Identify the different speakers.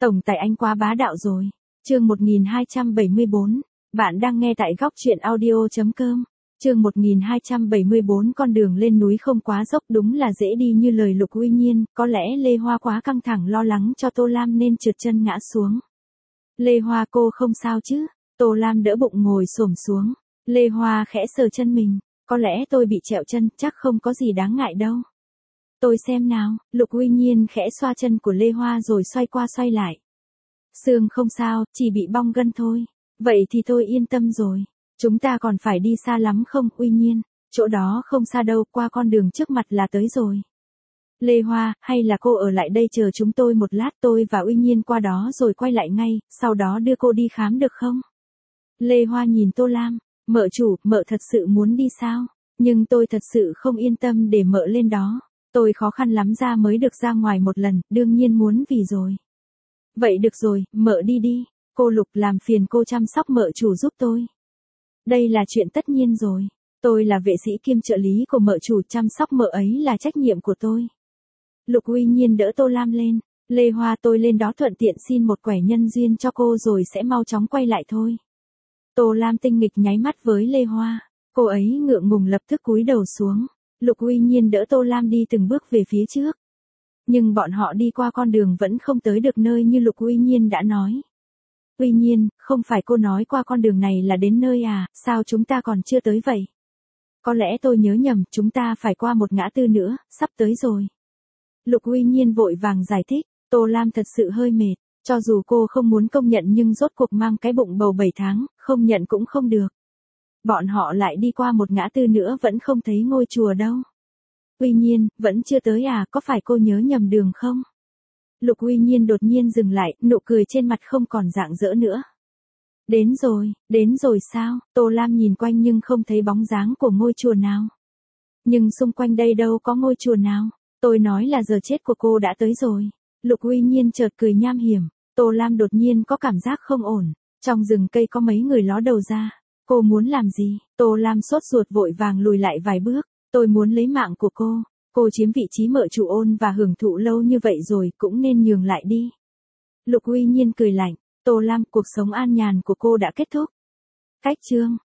Speaker 1: Tổng tài anh quá bá đạo rồi. Chương 1274. Bạn đang nghe tại góc truyện audio.com. Chương 1274 con đường lên núi không quá dốc đúng là dễ đi như lời Lục Uy Nhiên, có lẽ Lê Hoa quá căng thẳng lo lắng cho Tô Lam nên trượt chân ngã xuống. Lê Hoa cô không sao chứ? Tô Lam đỡ bụng ngồi xổm xuống. Lê Hoa khẽ sờ chân mình, có lẽ tôi bị trẹo chân, chắc không có gì đáng ngại đâu. Tôi xem nào, Lục Uy Nhiên khẽ xoa chân của Lê Hoa rồi xoay qua xoay lại. Xương không sao, chỉ bị bong gân thôi. Vậy thì tôi yên tâm rồi. Chúng ta còn phải đi xa lắm không, Uy Nhiên? Chỗ đó không xa đâu, qua con đường trước mặt là tới rồi. Lê Hoa, hay là cô ở lại đây chờ chúng tôi một lát, tôi và Uy Nhiên qua đó rồi quay lại ngay, sau đó đưa cô đi khám được không? Lê Hoa nhìn Tô Lam, mợ chủ, mợ thật sự muốn đi sao? Nhưng tôi thật sự không yên tâm để mợ lên đó. Tôi khó khăn lắm ra mới được ra ngoài một lần, đương nhiên muốn vì rồi. Vậy được rồi, mợ đi đi. Cô Lục làm phiền cô chăm sóc mợ chủ giúp tôi. Đây là chuyện tất nhiên rồi. Tôi là vệ sĩ kiêm trợ lý của mợ chủ, chăm sóc mợ ấy là trách nhiệm của tôi. Lục Uy Nhiên đỡ Tô Lam lên. Lê Hoa, tôi lên đó thuận tiện xin một quẻ nhân duyên cho cô rồi sẽ mau chóng quay lại thôi. Tô Lam tinh nghịch nháy mắt với Lê Hoa. Cô ấy ngượng ngùng lập tức cúi đầu xuống. Lục Uy Nhiên đỡ Tô Lam đi từng bước về phía trước. Nhưng bọn họ đi qua con đường vẫn không tới được nơi như Lục Uy Nhiên đã nói. Uy Nhiên, không phải cô nói qua con đường này là đến nơi à, sao chúng ta còn chưa tới vậy? Có lẽ tôi nhớ nhầm, chúng ta phải qua một ngã tư nữa, sắp tới rồi. Lục Uy Nhiên vội vàng giải thích, Tô Lam thật sự hơi mệt, cho dù cô không muốn công nhận nhưng rốt cuộc mang cái bụng bầu 7 tháng, không nhận cũng không được. Bọn họ lại đi qua một ngã tư nữa vẫn không thấy ngôi chùa đâu. Uy Nhiên, vẫn chưa tới à, có phải cô nhớ nhầm đường không? Lục Uy Nhiên đột nhiên dừng lại, nụ cười trên mặt không còn rạng rỡ nữa. Đến rồi sao? Tô Lam nhìn quanh nhưng không thấy bóng dáng của ngôi chùa nào. Nhưng xung quanh đây đâu có ngôi chùa nào. Tôi nói là giờ chết của cô đã tới rồi. Lục Uy Nhiên chợt cười nham hiểm. Tô Lam đột nhiên có cảm giác không ổn. Trong rừng cây có mấy người ló đầu ra. Cô muốn làm gì? Tô Lam sốt ruột vội vàng lùi lại vài bước. Tôi muốn lấy mạng của cô. Cô chiếm vị trí mợ chủ ôn và hưởng thụ lâu như vậy rồi cũng nên nhường lại đi. Lục Uy Nhiên cười lạnh. Tô Lam, cuộc sống an nhàn của cô đã kết thúc. Cách chương.